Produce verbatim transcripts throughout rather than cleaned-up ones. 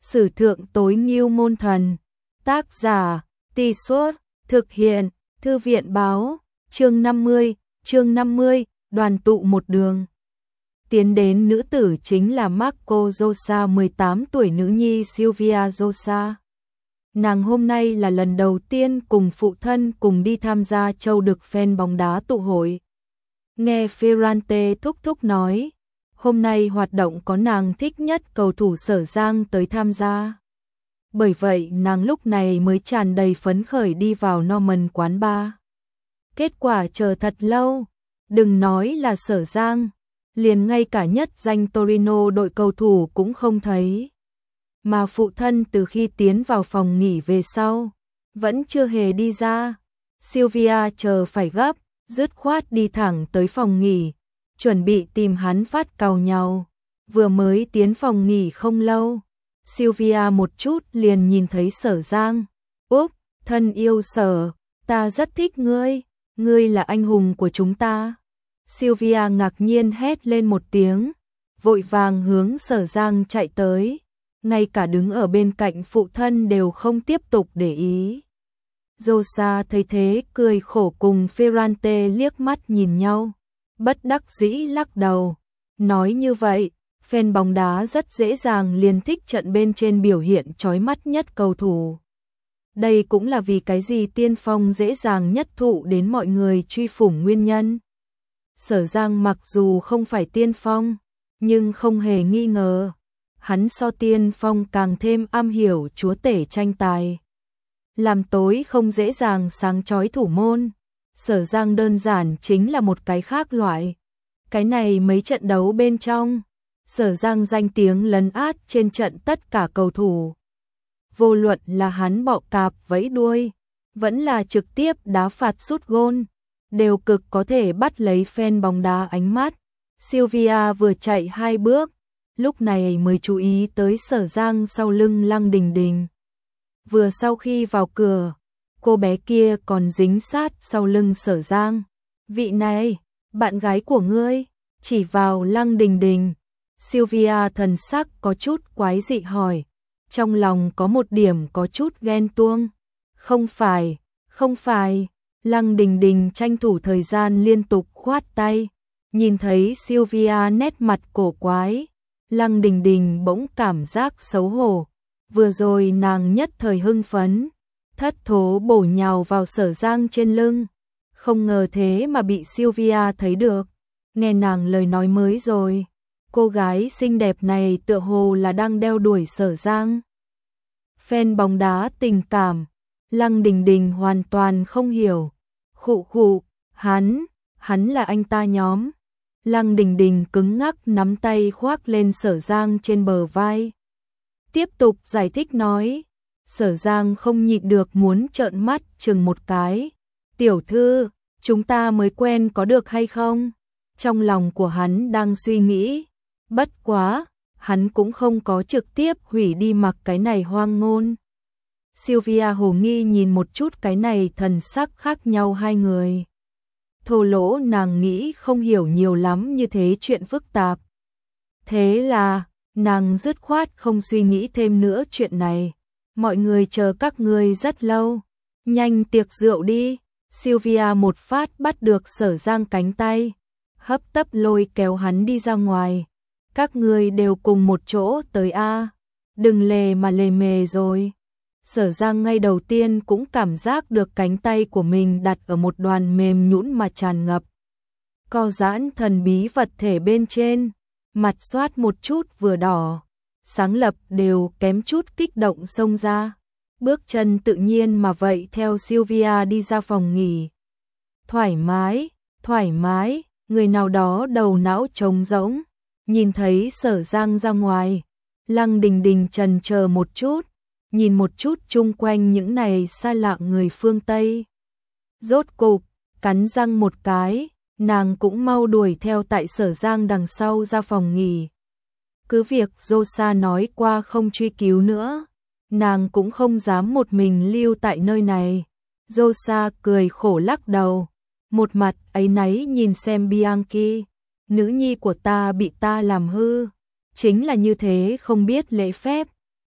Sử thượng tối ngưu môn thần. Tác giả, Tì Suốt, thực hiện, Thư viện báo, chương năm mươi, chương năm mươi, đoàn tụ một đường. Tiến đến nữ tử chính là Marco Rosa, mười tám tuổi nữ nhi Silvia Rosa. Nàng hôm nay là lần đầu tiên cùng phụ thân cùng đi tham gia châu đực fan bóng đá tụ hội. Nghe Ferrante thúc thúc nói, hôm nay hoạt động có nàng thích nhất cầu thủ Sở Giang tới tham gia. Bởi vậy nàng lúc này mới tràn đầy phấn khởi đi vào Norman quán bar. Kết quả chờ thật lâu, đừng nói là Sở Giang, liền ngay cả nhất danh Torino đội cầu thủ cũng không thấy. Mà phụ thân từ khi tiến vào phòng nghỉ về sau, vẫn chưa hề đi ra. Silvia chờ phải gấp, dứt khoát đi thẳng tới phòng nghỉ, chuẩn bị tìm hắn phát càu nhau. Vừa mới tiến phòng nghỉ không lâu, Silvia một chút liền nhìn thấy Sở Giang. Úp, thân yêu Sở, ta rất thích ngươi, ngươi là anh hùng của chúng ta. Silvia ngạc nhiên hét lên một tiếng, vội vàng hướng Sở Giang chạy tới, ngay cả đứng ở bên cạnh phụ thân đều không tiếp tục để ý. Rosa thấy thế cười khổ cùng Ferrante liếc mắt nhìn nhau, bất đắc dĩ lắc đầu, nói như vậy, fan bóng đá rất dễ dàng liền thích trận bên trên biểu hiện chói mắt nhất cầu thủ. Đây cũng là vì cái gì Tiên Phong dễ dàng nhất thụ đến mọi người truy phủng nguyên nhân. Sở Giang mặc dù không phải Tiên Phong, nhưng không hề nghi ngờ, hắn so Tiên Phong càng thêm am hiểu chúa tể tranh tài. Làm tối không dễ dàng sáng chói thủ môn, Sở Giang đơn giản chính là một cái khác loại. Cái này mấy trận đấu bên trong, Sở Giang danh tiếng lấn át trên trận tất cả cầu thủ. Vô luận là hắn bọ cạp vẫy đuôi, vẫn là trực tiếp đá phạt sút gôn, đều cực có thể bắt lấy fan bóng đá ánh mắt. Silvia vừa chạy hai bước, lúc này mới chú ý tới Sở Giang sau lưng Lăng Đình Đình. Vừa sau khi vào cửa, cô bé kia còn dính sát sau lưng Sở Giang. Vị này, bạn gái của ngươi, chỉ vào Lăng Đình Đình. Silvia thần sắc có chút quái dị hỏi, trong lòng có một điểm có chút ghen tuông. Không phải, không phải. Lăng Đình Đình tranh thủ thời gian liên tục khoát tay, nhìn thấy Silvia nét mặt cổ quái, Lăng Đình Đình bỗng cảm giác xấu hổ. Vừa rồi nàng nhất thời hưng phấn, thất thố bổ nhào vào Sở Giang trên lưng, không ngờ thế mà bị Silvia thấy được. Nghe nàng lời nói mới rồi, cô gái xinh đẹp này tựa hồ là đang đeo đuổi Sở Giang. Fan bóng đá tình cảm, Lăng Đình Đình hoàn toàn không hiểu. Khụ khụ, hắn, hắn là anh ta nhóm. Lăng Đình Đình cứng ngắc nắm tay khoác lên Sở Giang trên bờ vai. Tiếp tục giải thích nói, Sở Giang không nhịn được muốn trợn mắt chừng một cái. Tiểu thư, chúng ta mới quen có được hay không? Trong lòng của hắn đang suy nghĩ, bất quá, hắn cũng không có trực tiếp hủy đi mặc cái này hoang ngôn. Silvia hồ nghi nhìn một chút cái này thần sắc khác nhau hai người. Thô lỗ nàng nghĩ không hiểu nhiều lắm như thế chuyện phức tạp. Thế là, nàng dứt khoát không suy nghĩ thêm nữa chuyện này. Mọi người chờ các ngươi rất lâu. Nhanh tiệc rượu đi. Silvia một phát bắt được Sở Giang cánh tay, hấp tấp lôi kéo hắn đi ra ngoài. Các ngươi đều cùng một chỗ tới a, đừng lề mà lề mề rồi. Sở Giang ngay đầu tiên cũng cảm giác được cánh tay của mình đặt ở một đoàn mềm nhũn mà tràn ngập co giãn thần bí vật thể bên trên, mặt xoát một chút vừa đỏ, sáng lập đều kém chút kích động xông ra. Bước chân tự nhiên mà vậy theo Silvia đi ra phòng nghỉ. Thoải mái, thoải mái, người nào đó đầu não trống rỗng, nhìn thấy Sở Giang ra ngoài, Lăng Đình Đình chần chờ một chút, nhìn một chút chung quanh những này xa lạ người phương Tây. Rốt cục, cắn răng một cái, nàng cũng mau đuổi theo tại Sở Giang đằng sau ra phòng nghỉ. Cứ việc Rosa nói qua không truy cứu nữa, nàng cũng không dám một mình lưu tại nơi này. Rosa cười khổ lắc đầu, một mặt áy náy nhìn xem Bianchi, nữ nhi của ta bị ta làm hư, chính là như thế không biết lễ phép,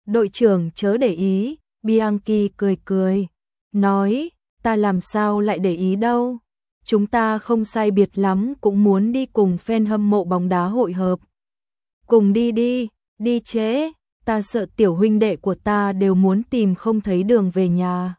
Đội trưởng chớ để ý, Bianchi cười cười, nói, ta làm sao lại để ý đâu. Chúng ta không sai biệt lắm cũng muốn đi cùng fan hâm mộ bóng đá hội hợp. Cùng đi đi, đi chế, ta sợ tiểu huynh đệ của ta đều muốn tìm không thấy đường về nhà.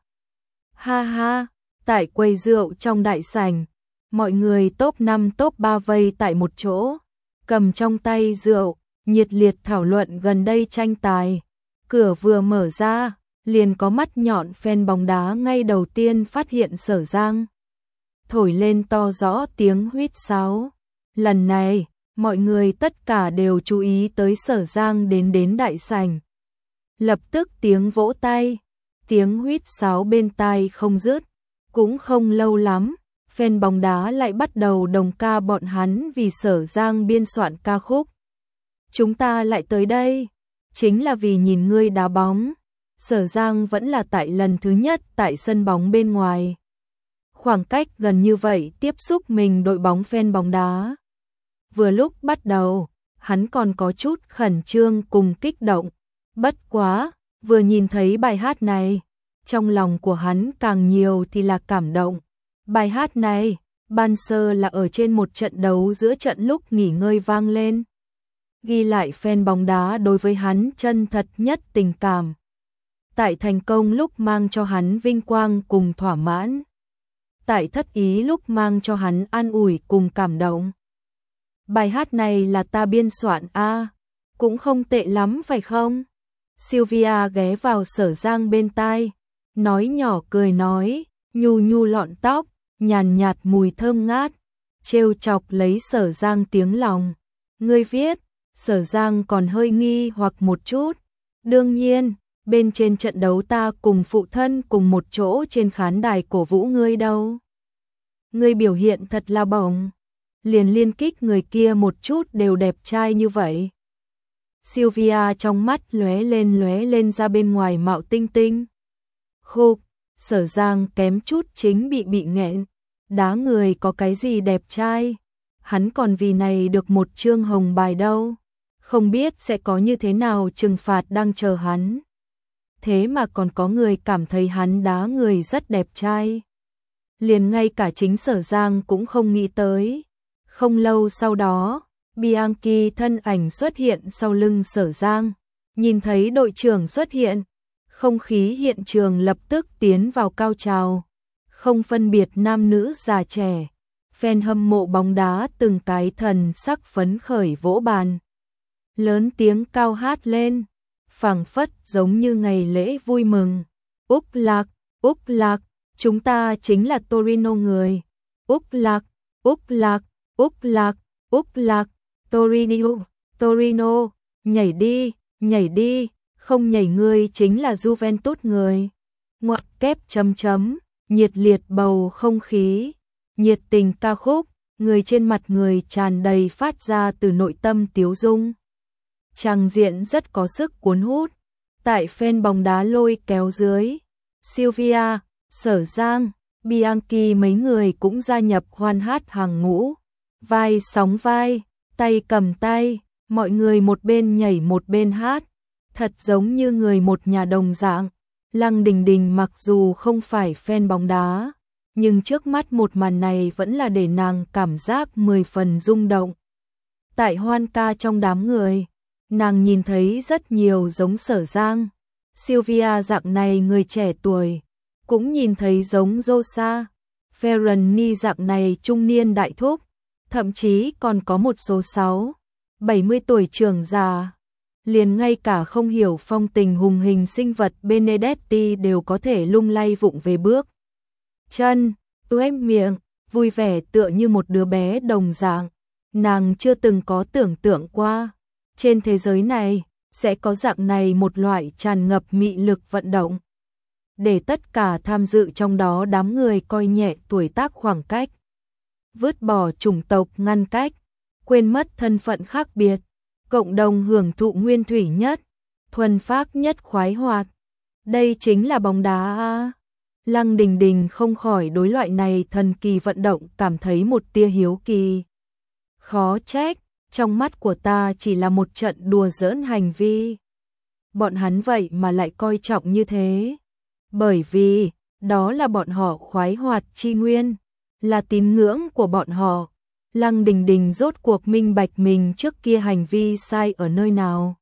Ha ha, tại quầy rượu trong đại sảnh, mọi người top năm top ba vây tại một chỗ, cầm trong tay rượu, nhiệt liệt thảo luận gần đây tranh tài. Cửa vừa mở ra, liền có mắt nhọn fan bóng đá ngay đầu tiên phát hiện Sở Giang. Thổi lên to rõ tiếng huýt sáo. Lần này, mọi người tất cả đều chú ý tới Sở Giang đến đến đại sảnh. Lập tức tiếng vỗ tay, tiếng huýt sáo bên tai không dứt. Cũng không lâu lắm, fan bóng đá lại bắt đầu đồng ca bọn hắn vì Sở Giang biên soạn ca khúc. Chúng ta lại tới đây, chính là vì nhìn ngươi đá bóng. Sở Giang vẫn là tại lần thứ nhất tại sân bóng bên ngoài. Khoảng cách gần như vậy tiếp xúc mình đội bóng fan bóng đá. Vừa lúc bắt đầu, hắn còn có chút khẩn trương cùng kích động. Bất quá, vừa nhìn thấy bài hát này, trong lòng của hắn càng nhiều thì là cảm động. Bài hát này, ban sơ là ở trên một trận đấu giữa trận lúc nghỉ ngơi vang lên. Ghi lại fan bóng đá đối với hắn chân thật nhất tình cảm. Tại thành công lúc mang cho hắn vinh quang cùng thỏa mãn. Tại thất ý lúc mang cho hắn an ủi cùng cảm động. Bài hát này là ta biên soạn a, à, cũng không tệ lắm phải không? Sylvia ghé vào Sở Giang bên tai, nói nhỏ cười nói, nhu nhu lọn tóc, nhàn nhạt mùi thơm ngát, trêu chọc lấy Sở Giang tiếng lòng. Ngươi viết, Sở Giang còn hơi nghi hoặc một chút. Đương nhiên, bên trên trận đấu ta cùng phụ thân cùng một chỗ trên khán đài cổ vũ ngươi đâu. Ngươi biểu hiện thật là bổng, liền liên kích người kia một chút đều đẹp trai như vậy. Sylvia trong mắt lóe lên lóe lên ra bên ngoài mạo tinh tinh. Khục, Sở Giang kém chút chính bị bị nghẹn. Đá người có cái gì đẹp trai, hắn còn vì này được một chương hồng bài đâu. Không biết sẽ có như thế nào trừng phạt đang chờ hắn. Thế mà còn có người cảm thấy hắn đá người rất đẹp trai. Liền ngay cả chính Sở Giang cũng không nghĩ tới. Không lâu sau đó, Bianchi thân ảnh xuất hiện sau lưng Sở Giang. Nhìn thấy đội trưởng xuất hiện, không khí hiện trường lập tức tiến vào cao trào. Không phân biệt nam nữ già trẻ, fan hâm mộ bóng đá từng cái thần sắc phấn khởi vỗ bàn. Lớn tiếng cao hát lên, phảng phất giống như ngày lễ vui mừng. Úc Lạc, Úc Lạc, chúng ta chính là Torino người. Úc Lạc, Úc Lạc, Úc Lạc, Úc Lạc, Torino, Torino, nhảy đi, nhảy đi, không nhảy ngươi chính là Juventus người. Ngoặc kép chấm chấm, nhiệt liệt bầu không khí, nhiệt tình ca khúc, người trên mặt người tràn đầy phát ra từ nội tâm tiếu dung. Tràng diện rất có sức cuốn hút. Tại fan bóng đá lôi kéo dưới, Sylvia, Sở Giang, Bianchi mấy người cũng gia nhập hoan hát hàng ngũ. Vai sóng vai, tay cầm tay, mọi người một bên nhảy một bên hát, thật giống như người một nhà đồng dạng. Lăng Đình Đình mặc dù không phải fan bóng đá, nhưng trước mắt một màn này vẫn là để nàng cảm giác mười phần rung động. Tại hoan ca trong đám người, nàng nhìn thấy rất nhiều giống Sở Giang, Sylvia dạng này người trẻ tuổi, cũng nhìn thấy giống Rosa, Ferrani dạng này trung niên đại thúc, thậm chí còn có một số sáu, bảy mươi tuổi trưởng già. Liền ngay cả không hiểu phong tình hùng hình sinh vật Benedetti đều có thể lung lay vụng về bước chân, tuét miệng, vui vẻ tựa như một đứa bé đồng dạng. Nàng chưa từng có tưởng tượng qua, trên thế giới này sẽ có dạng này một loại tràn ngập mị lực vận động, để tất cả tham dự trong đó đám người coi nhẹ tuổi tác khoảng cách, vứt bỏ chủng tộc ngăn cách, quên mất thân phận khác biệt, cộng đồng hưởng thụ nguyên thủy nhất, thuần phác nhất khoái hoạt. Đây chính là bóng đá a. Lăng Đình Đình không khỏi đối loại này thần kỳ vận động cảm thấy một tia hiếu kỳ. Khó trách, trong mắt của ta chỉ là một trận đùa giỡn hành vi. bọn hắn vậy mà lại coi trọng như thế. Bởi vì, đó là bọn họ khoái hoạt chi nguyên, là tín ngưỡng của bọn họ. Lăng Đình Đình rốt cuộc minh bạch mình trước kia hành vi sai ở nơi nào.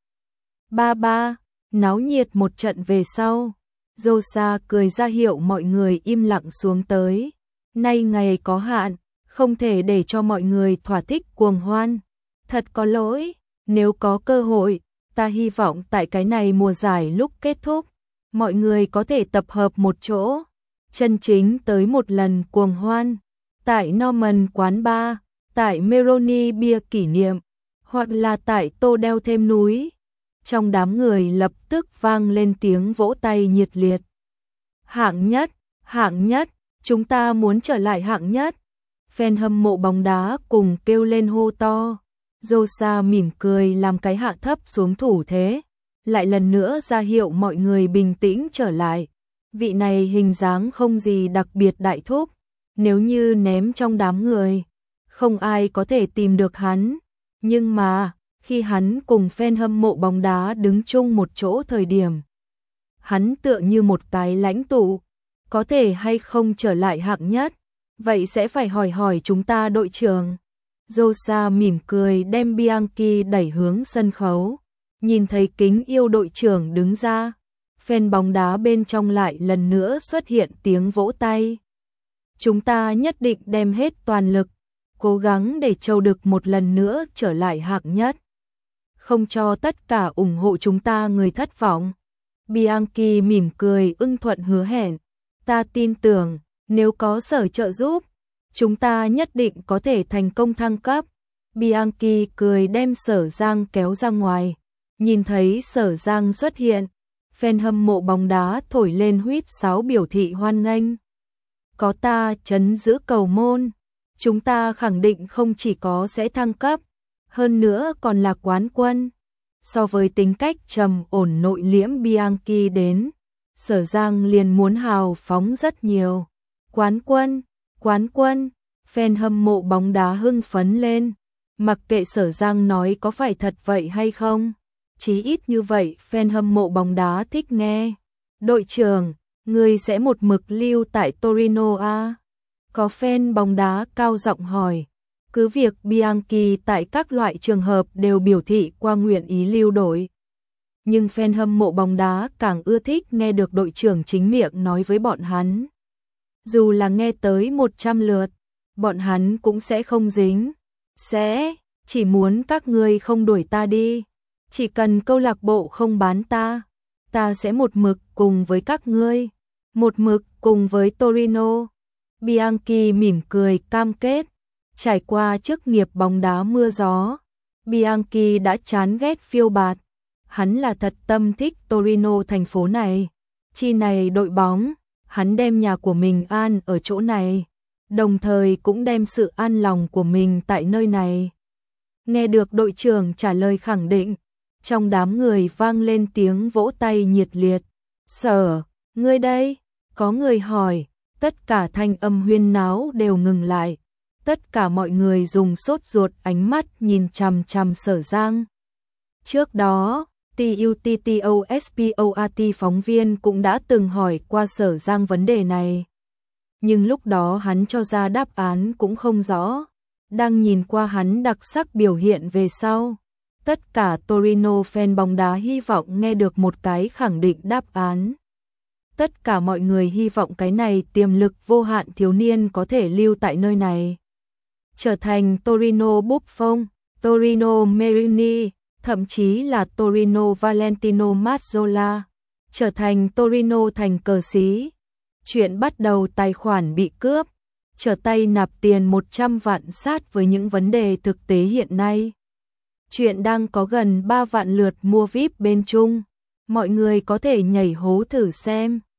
Ba ba, náo nhiệt một trận về sau, Rosa cười ra hiệu mọi người im lặng xuống tới. Nay ngày có hạn, không thể để cho mọi người thỏa thích cuồng hoan. Thật có lỗi, nếu có cơ hội, ta hy vọng tại cái này mùa giải lúc kết thúc, mọi người có thể tập hợp một chỗ, chân chính tới một lần cuồng hoan. Tại Norman quán bar, tại Meroni bia kỷ niệm, hoặc là tại Tô Đeo thêm núi. Trong đám người lập tức vang lên tiếng vỗ tay nhiệt liệt. Hạng nhất, hạng nhất, chúng ta muốn trở lại hạng nhất. Fan hâm mộ bóng đá cùng kêu lên hô to. Rosa mỉm cười làm cái hạ thấp xuống thủ thế, lại lần nữa ra hiệu mọi người bình tĩnh trở lại. Vị này hình dáng không gì đặc biệt đại thúc, nếu như ném trong đám người, không ai có thể tìm được hắn. Nhưng mà, khi hắn cùng fan hâm mộ bóng đá đứng chung một chỗ thời điểm, hắn tựa như một cái lãnh tụ, có thể hay không trở lại hạng nhất, vậy sẽ phải hỏi hỏi chúng ta đội trưởng. Rosa mỉm cười đem Bianchi đẩy hướng sân khấu, nhìn thấy kính yêu đội trưởng đứng ra, fan bóng đá bên trong lại lần nữa xuất hiện tiếng vỗ tay. Chúng ta nhất định đem hết toàn lực, cố gắng để Châu Đực một lần nữa trở lại hạng nhất. Không cho tất cả ủng hộ chúng ta người thất vọng. Bianchi mỉm cười ưng thuận hứa hẹn. Ta tin tưởng, nếu có Sở trợ giúp, chúng ta nhất định có thể thành công thăng cấp. Bianchi cười đem Sở Giang kéo ra ngoài. Nhìn thấy Sở Giang xuất hiện, fan hâm mộ bóng đá thổi lên huýt sáo biểu thị hoan nghênh. Có ta trấn giữ cầu môn, chúng ta khẳng định không chỉ có sẽ thăng cấp, hơn nữa còn là quán quân. So với tính cách trầm ổn nội liễm Bianchi đến, Sở Giang liền muốn hào phóng rất nhiều. Quán quân, quán quân, fan hâm mộ bóng đá hưng phấn lên, mặc kệ Sở Giang nói có phải thật vậy hay không, chí ít như vậy fan hâm mộ bóng đá thích nghe. Đội trưởng, người sẽ một mực lưu tại Torino à? Có fan bóng đá cao giọng hỏi. Cứ việc Bianchi tại các loại trường hợp đều biểu thị qua nguyện ý lưu đội, nhưng fan hâm mộ bóng đá càng ưa thích nghe được đội trưởng chính miệng nói với bọn hắn. Dù là nghe tới một trăm lượt, bọn hắn cũng sẽ không dính. Sẽ, chỉ muốn các ngươi không đuổi ta đi. Chỉ cần câu lạc bộ không bán ta, ta sẽ một mực cùng với các ngươi. Một mực cùng với Torino. Bianchi mỉm cười cam kết. Trải qua chức nghiệp bóng đá mưa gió, Bianchi đã chán ghét phiêu bạt. Hắn là thật tâm thích Torino thành phố này. Chi này đội bóng, hắn đem nhà của mình an ở chỗ này, đồng thời cũng đem sự an lòng của mình tại nơi này. Nghe được đội trưởng trả lời khẳng định, trong đám người vang lên tiếng vỗ tay nhiệt liệt. Sở, ngươi đây? Có người hỏi, tất cả thanh âm huyên náo đều ngừng lại. Tất cả mọi người dùng sốt ruột ánh mắt nhìn chằm chằm Sở Giang. Trước đó, TUTTOSPORT phóng viên cũng đã từng hỏi qua Sở Giang vấn đề này. Nhưng lúc đó hắn cho ra đáp án cũng không rõ. Đang nhìn qua hắn đặc sắc biểu hiện về sau, tất cả Torino fan bóng đá hy vọng nghe được một cái khẳng định đáp án. Tất cả mọi người hy vọng cái này tiềm lực vô hạn thiếu niên có thể lưu tại nơi này, trở thành Torino Buffon, Torino Merini, thậm chí là Torino Valentino Mazzola, trở thành Torino thành cờ xí. Chuyện bắt đầu tài khoản bị cướp, trở tay nạp tiền một trăm vạn sát với những vấn đề thực tế hiện nay. Chuyện đang có gần ba vạn lượt mua vi ai pi bên Trung, mọi người có thể nhảy hố thử xem.